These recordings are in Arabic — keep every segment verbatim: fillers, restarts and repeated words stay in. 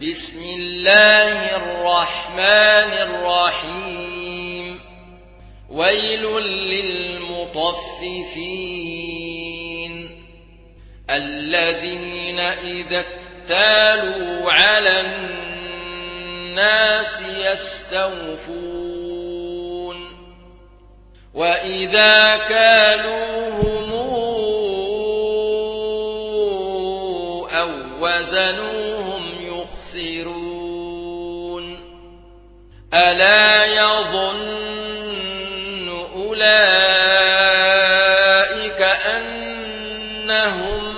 بسم الله الرحمن الرحيم ويل للمطففين الذين إذا اكتالوا على الناس يستوفون وإذا كالوهم أو وزنوهم يخسرون ألا يظن أولئك أنهم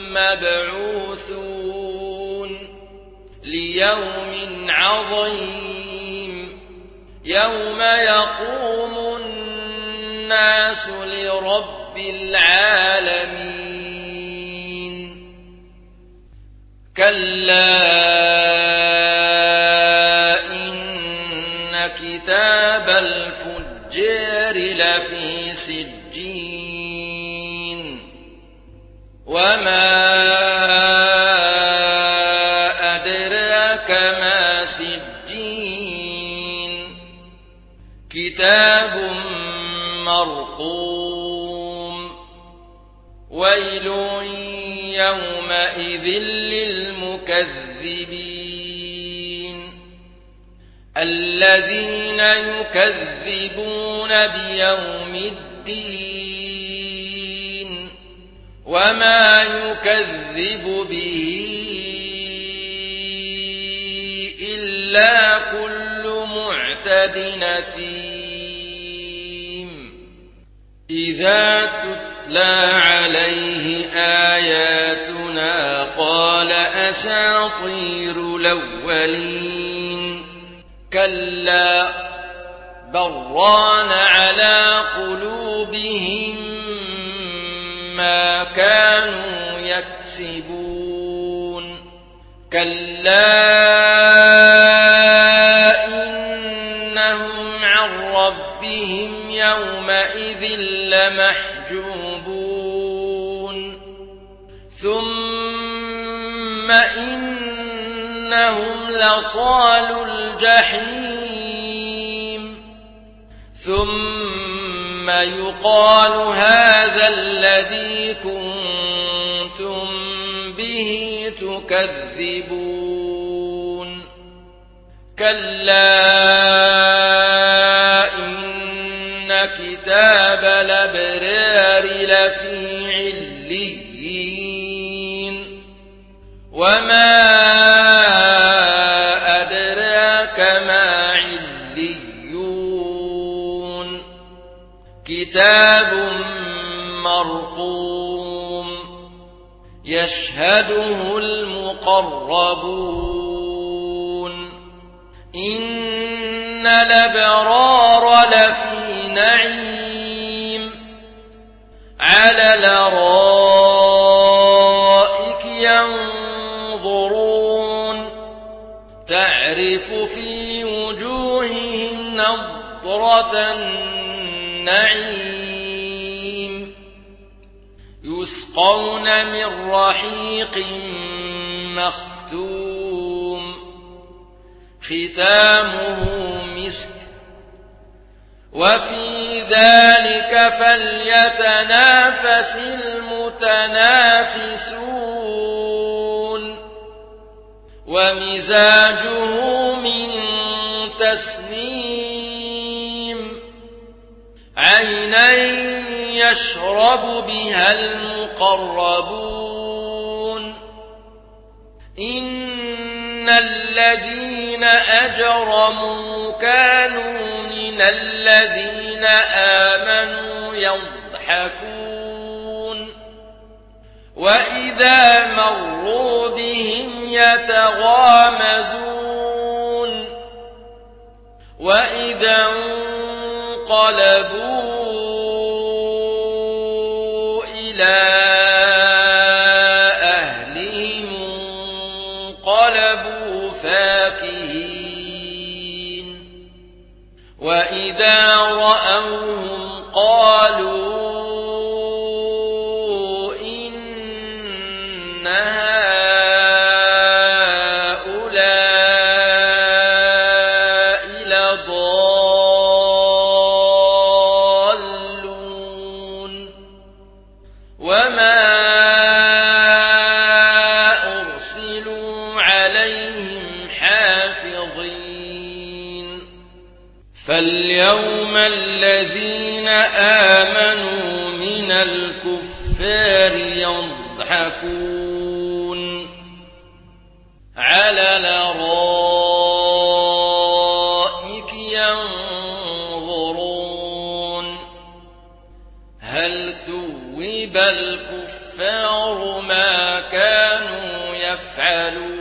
مبعوثون ليوم عظيم يوم يقوم الناس لرب العالمين كلا إن كتاب الفجار لفي سجين وما أدراك ما سجين كتاب مرقوم ويل يومئذ للمكذبين الذين يكذبون بيوم الدين وما يكذب به إلا كل معتد نثيم إذا تتلى عليه آياتنا قال أساطير الأولين كلا بران على قلوبهم ما كانوا يكسبون كلا إنهم عن ربهم يومئذ لمحجوبون ثم إنهم لصالو الجحيم ثم يقال هذا الذي كنتم به تكذبون كلا إن كتاب الأبرار لفي عليين وما أدراك ما عليون كتاب مرقوم يشهده المقربون إن الأبرار لفي نعيم على الأرائك ينظرون تعرف في وجوههم نضرة النعيم يسقون من رحيق مختوم ختامه مسك وفي ذلك فليتنافس المتنافسون ومزاجه من تسنيم عينا يشرب بها المقربون إن الذين أجرموا كانوا من الذين آمنوا يضحكون وإذا مروا بهم يتغامزون وإذا انقلبوا إلى أهلهم انقلبوا فاكهين وإذا رأوهم قالوا إن هؤلاء لضالون وما أرسلوا عليهم حافظين فاليوم الذين آمنوا من الكفار يضحكون على الأرائك ينظرون هل ثوب الكفار ما كانوا يفعلون